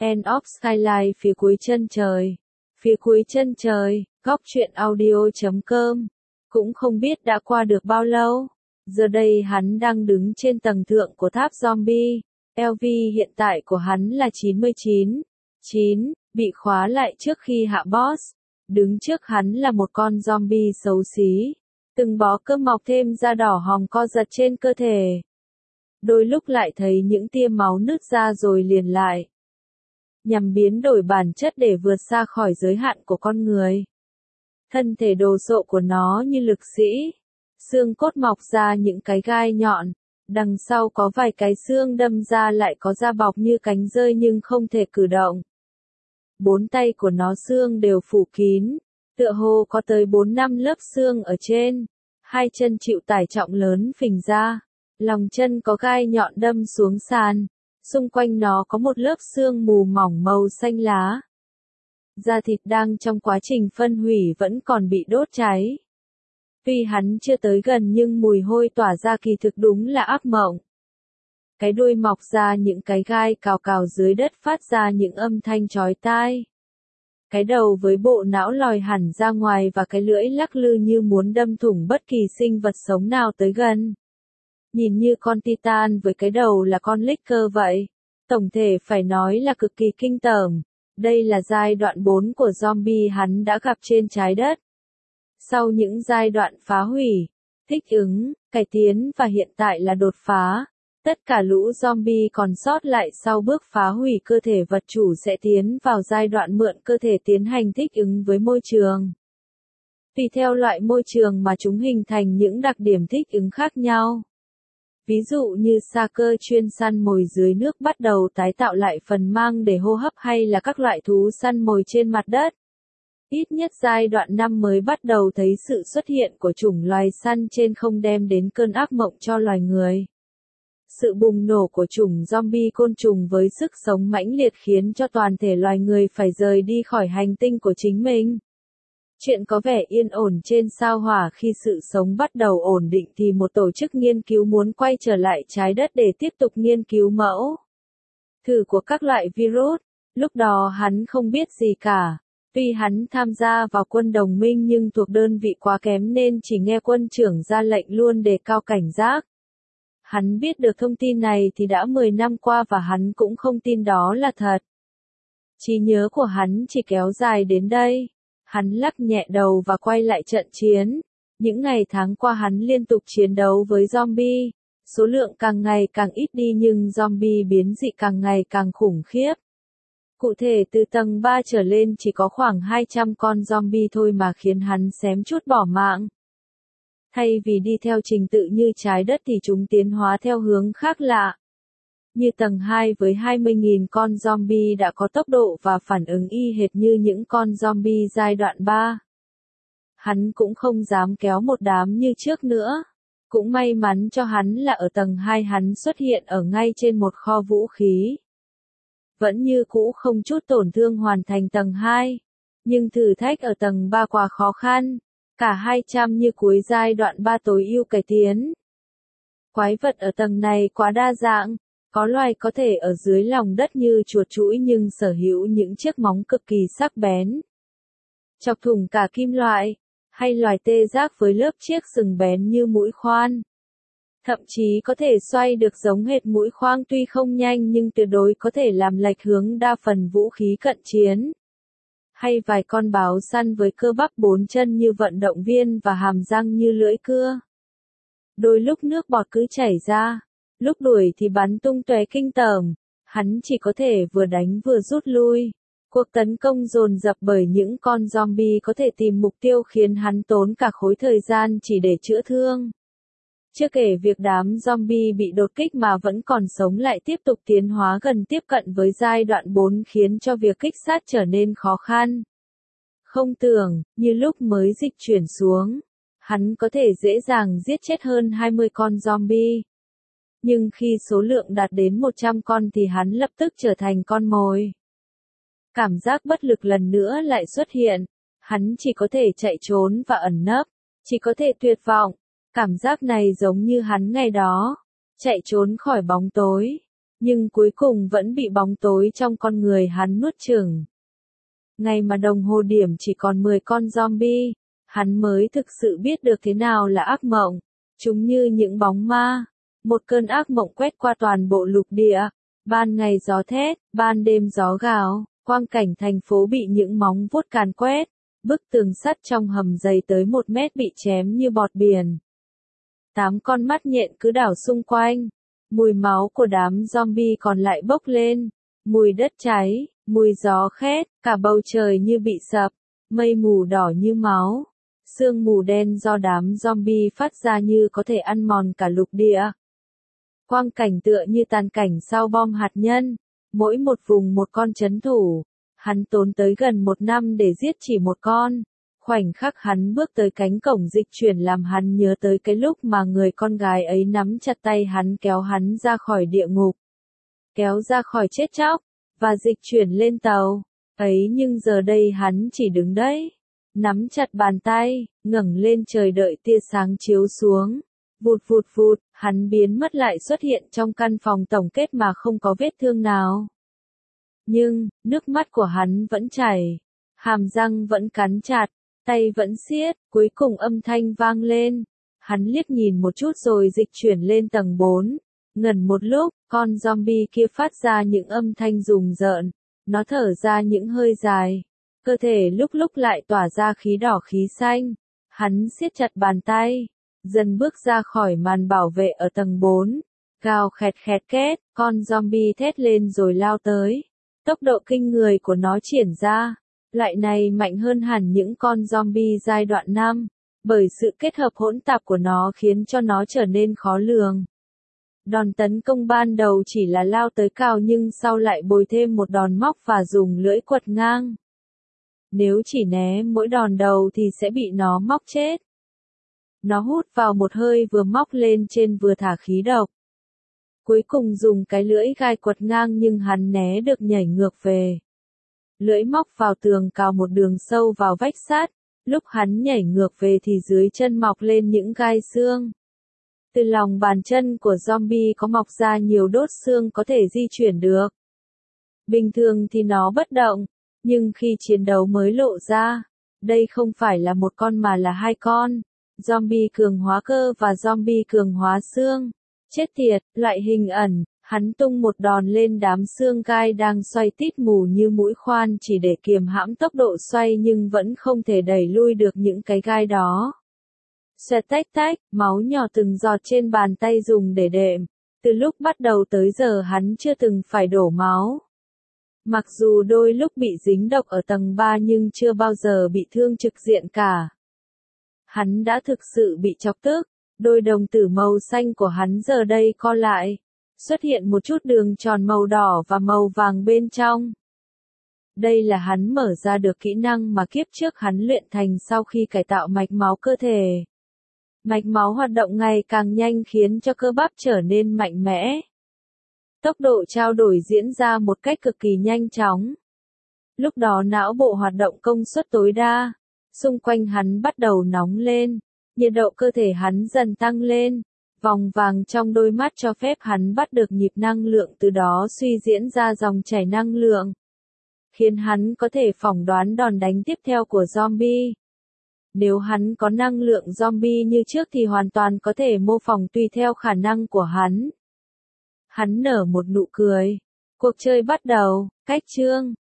End of Skyline phía cuối chân trời. Phía cuối chân trời, góc truyện audio.com. Cũng không biết đã qua được bao lâu. Giờ đây hắn đang đứng trên tầng thượng của tháp zombie. LV hiện tại của hắn là 99. Bị khóa lại trước khi hạ boss. Đứng trước hắn là một con zombie xấu xí. Từng bó cơm mọc thêm da đỏ hồng co giật trên cơ thể. Đôi lúc lại thấy những tia máu nứt ra rồi liền lại. Nhằm biến đổi bản chất để vượt xa khỏi giới hạn của con người. Thân thể đồ sộ của nó như lực sĩ. Xương cốt mọc ra những cái gai nhọn. Đằng sau có vài cái xương đâm ra lại có da bọc như cánh rơi nhưng không thể cử động. 4 tay của nó xương đều phủ kín. Tựa hồ có tới 4-5 lớp xương ở trên. 2 chân chịu tải trọng lớn phình ra. Lòng chân có gai nhọn đâm xuống sàn. Xung quanh nó có một lớp xương mù mỏng màu xanh lá. Da thịt đang trong quá trình phân hủy vẫn còn bị đốt cháy. Tuy hắn chưa tới gần nhưng mùi hôi tỏa ra kỳ thực đúng là ác mộng. Cái đuôi mọc ra những cái gai cào cào dưới đất phát ra những âm thanh chói tai. Cái đầu với bộ não lòi hẳn ra ngoài và cái lưỡi lắc lư như muốn đâm thủng bất kỳ sinh vật sống nào tới gần. Nhìn như con Titan với cái đầu là con Licker vậy. Tổng thể phải nói là cực kỳ kinh tởm. Đây là giai đoạn 4 của zombie hắn đã gặp trên trái đất. Sau những giai đoạn phá hủy, thích ứng, cải tiến và hiện tại là đột phá. Tất cả lũ zombie còn sót lại sau bước phá hủy cơ thể vật chủ sẽ tiến vào giai đoạn mượn cơ thể tiến hành thích ứng với môi trường. Tùy theo loại môi trường mà chúng hình thành những đặc điểm thích ứng khác nhau. Ví dụ như sa cơ chuyên săn mồi dưới nước bắt đầu tái tạo lại phần mang để hô hấp hay là các loại thú săn mồi trên mặt đất. Ít nhất giai đoạn 5 mới bắt đầu thấy sự xuất hiện của chủng loài săn trên không đem đến cơn ác mộng cho loài người. Sự bùng nổ của chủng zombie côn trùng với sức sống mãnh liệt khiến cho toàn thể loài người phải rời đi khỏi hành tinh của chính mình. Chuyện có vẻ yên ổn trên sao Hỏa khi sự sống bắt đầu ổn định thì một tổ chức nghiên cứu muốn quay trở lại trái đất để tiếp tục nghiên cứu mẫu thử của các loại virus. Lúc đó hắn không biết gì cả. Tuy hắn tham gia vào quân đồng minh nhưng thuộc đơn vị quá kém nên chỉ nghe quân trưởng ra lệnh luôn đề cao cảnh giác. Hắn biết được thông tin này thì đã 10 năm qua và hắn cũng không tin đó là thật. Trí nhớ của hắn chỉ kéo dài đến đây. Hắn lắc nhẹ đầu và quay lại trận chiến. Những ngày tháng qua hắn liên tục chiến đấu với zombie. Số lượng càng ngày càng ít đi nhưng zombie biến dị càng ngày càng khủng khiếp. Cụ thể từ tầng 3 trở lên chỉ có khoảng 200 con zombie thôi mà khiến hắn xém chút bỏ mạng. Thay vì đi theo trình tự như trái đất thì chúng tiến hóa theo hướng khác lạ. Như tầng 2 với 20.000 con zombie đã có tốc độ và phản ứng y hệt như những con zombie giai đoạn 3. Hắn cũng không dám kéo một đám như trước nữa. Cũng may mắn cho hắn là ở tầng 2 hắn xuất hiện ở ngay trên một kho vũ khí. Vẫn như cũ không chút tổn thương hoàn thành tầng 2. Nhưng thử thách ở tầng 3 quá khó khăn. Cả 200 như cuối giai đoạn 3 tối ưu cải tiến. Quái vật ở tầng này quá đa dạng. Có loài có thể ở dưới lòng đất như chuột chũi nhưng sở hữu những chiếc móng cực kỳ sắc bén. Chọc thủng cả kim loại. Hay loài tê giác với lớp chiếc sừng bén như mũi khoan. Thậm chí có thể xoay được giống hệt mũi khoan tuy không nhanh nhưng tuyệt đối có thể làm lệch hướng đa phần vũ khí cận chiến. Hay vài con báo săn với cơ bắp 4 chân như vận động viên và hàm răng như lưỡi cưa. Đôi lúc nước bọt cứ chảy ra, lúc đuổi thì bắn tung tóe kinh tởm, hắn chỉ có thể vừa đánh vừa rút lui. Cuộc tấn công dồn dập bởi những con zombie có thể tìm mục tiêu khiến hắn tốn cả khối thời gian chỉ để chữa thương. Chưa kể việc đám zombie bị đột kích mà vẫn còn sống lại tiếp tục tiến hóa gần tiếp cận với giai đoạn 4 khiến cho việc kích sát trở nên khó khăn. Không tưởng, như lúc mới dịch chuyển xuống, hắn có thể dễ dàng giết chết hơn 20 con zombie. Nhưng khi số lượng đạt đến 100 con thì hắn lập tức trở thành con mồi. Cảm giác bất lực lần nữa lại xuất hiện. Hắn chỉ có thể chạy trốn và ẩn nấp. Chỉ có thể tuyệt vọng. Cảm giác này giống như hắn ngày đó. Chạy trốn khỏi bóng tối. nhưng cuối cùng vẫn bị bóng tối trong con người hắn nuốt chửng. Ngày mà đồng hồ điểm chỉ còn 10 con zombie, hắn mới thực sự biết được thế nào là ác mộng. Chúng như những bóng ma. Một cơn ác mộng quét qua toàn bộ lục địa. Ban ngày gió thét, ban đêm gió gào, quang cảnh thành phố bị những móng vuốt càn quét. Bức tường sắt trong hầm dày tới 1 mét bị chém như bọt biển. 8 con mắt nhện cứ đảo xung quanh. Mùi máu của đám zombie còn lại bốc lên. Mùi đất cháy, mùi gió khét, cả bầu trời như bị sập. Mây mù đỏ như máu. Sương mù đen do đám zombie phát ra như có thể ăn mòn cả lục địa. Quang cảnh tựa như tàn cảnh sau bom hạt nhân. Mỗi một vùng một con trấn thủ. Hắn tốn tới gần 1 năm để giết chỉ một con. Khoảnh khắc hắn bước tới cánh cổng dịch chuyển làm hắn nhớ tới cái lúc mà người con gái ấy nắm chặt tay hắn kéo hắn ra khỏi địa ngục. Kéo ra khỏi chết chóc, và dịch chuyển lên tàu. Ấy nhưng giờ đây hắn chỉ đứng đấy. Nắm chặt bàn tay, ngẩng lên trời đợi tia sáng chiếu xuống. Vụt vụt vụt, hắn biến mất lại xuất hiện trong căn phòng tổng kết mà không có vết thương nào. Nhưng, nước mắt của hắn vẫn chảy. Hàm răng vẫn cắn chặt, tay vẫn siết, cuối cùng âm thanh vang lên. Hắn liếc nhìn một chút rồi dịch chuyển lên tầng 4. Ngần một lúc, con zombie kia phát ra những âm thanh rùng rợn. Nó thở ra những hơi dài. Cơ thể lúc lúc lại tỏa ra khí đỏ khí xanh. Hắn siết chặt bàn tay. Dần bước ra khỏi màn bảo vệ ở tầng 4. Gào khẹt khẹt két, con zombie thét lên rồi lao tới. Tốc độ kinh người của nó triển ra. Loại này mạnh hơn hẳn những con zombie giai đoạn 5. Bởi sự kết hợp hỗn tạp của nó khiến cho nó trở nên khó lường. Đòn tấn công ban đầu chỉ là lao tới cao nhưng sau lại bồi thêm một đòn móc và dùng lưỡi quật ngang. Nếu chỉ né mỗi đòn đầu thì sẽ bị nó móc chết. Nó hút vào một hơi vừa móc lên trên vừa thả khí độc. Cuối cùng dùng cái lưỡi gai quật ngang nhưng hắn né được nhảy ngược về. Lưỡi móc vào tường cào một đường sâu vào vách sắt. Lúc hắn nhảy ngược về thì dưới chân mọc lên những gai xương. Từ lòng bàn chân của zombie có mọc ra nhiều đốt xương có thể di chuyển được. Bình thường thì nó bất động, nhưng khi chiến đấu mới lộ ra, đây không phải là một con mà là 2 con. Zombie cường hóa cơ và zombie cường hóa xương. Chết tiệt, loại hình ẩn, hắn tung một đòn lên đám xương gai đang xoay tít mù như mũi khoan chỉ để kiềm hãm tốc độ xoay nhưng vẫn không thể đẩy lui được những cái gai đó. Xoẹt tách tách, máu nhỏ từng giọt trên bàn tay dùng để đệm. Từ lúc bắt đầu tới giờ hắn chưa từng phải đổ máu. Mặc dù đôi lúc bị dính độc ở tầng 3 nhưng chưa bao giờ bị thương trực diện cả. Hắn đã thực sự bị chọc tức. Đôi đồng tử màu xanh của hắn giờ đây co lại. Xuất hiện một chút đường tròn màu đỏ và màu vàng bên trong. Đây là hắn mở ra được kỹ năng mà kiếp trước hắn luyện thành sau khi cải tạo mạch máu cơ thể. Mạch máu hoạt động ngày càng nhanh khiến cho cơ bắp trở nên mạnh mẽ. Tốc độ trao đổi diễn ra một cách cực kỳ nhanh chóng. Lúc đó não bộ hoạt động công suất tối đa. Xung quanh hắn bắt đầu nóng lên. Nhiệt độ cơ thể hắn dần tăng lên. Vòng vàng trong đôi mắt cho phép hắn bắt được nhịp năng lượng từ đó suy diễn ra dòng chảy năng lượng. Khiến hắn có thể phỏng đoán đòn đánh tiếp theo của zombie. Nếu hắn có năng lượng zombie như trước thì hoàn toàn có thể mô phỏng tùy theo khả năng của hắn. Hắn nở một nụ cười. Cuộc chơi bắt đầu, cách chương.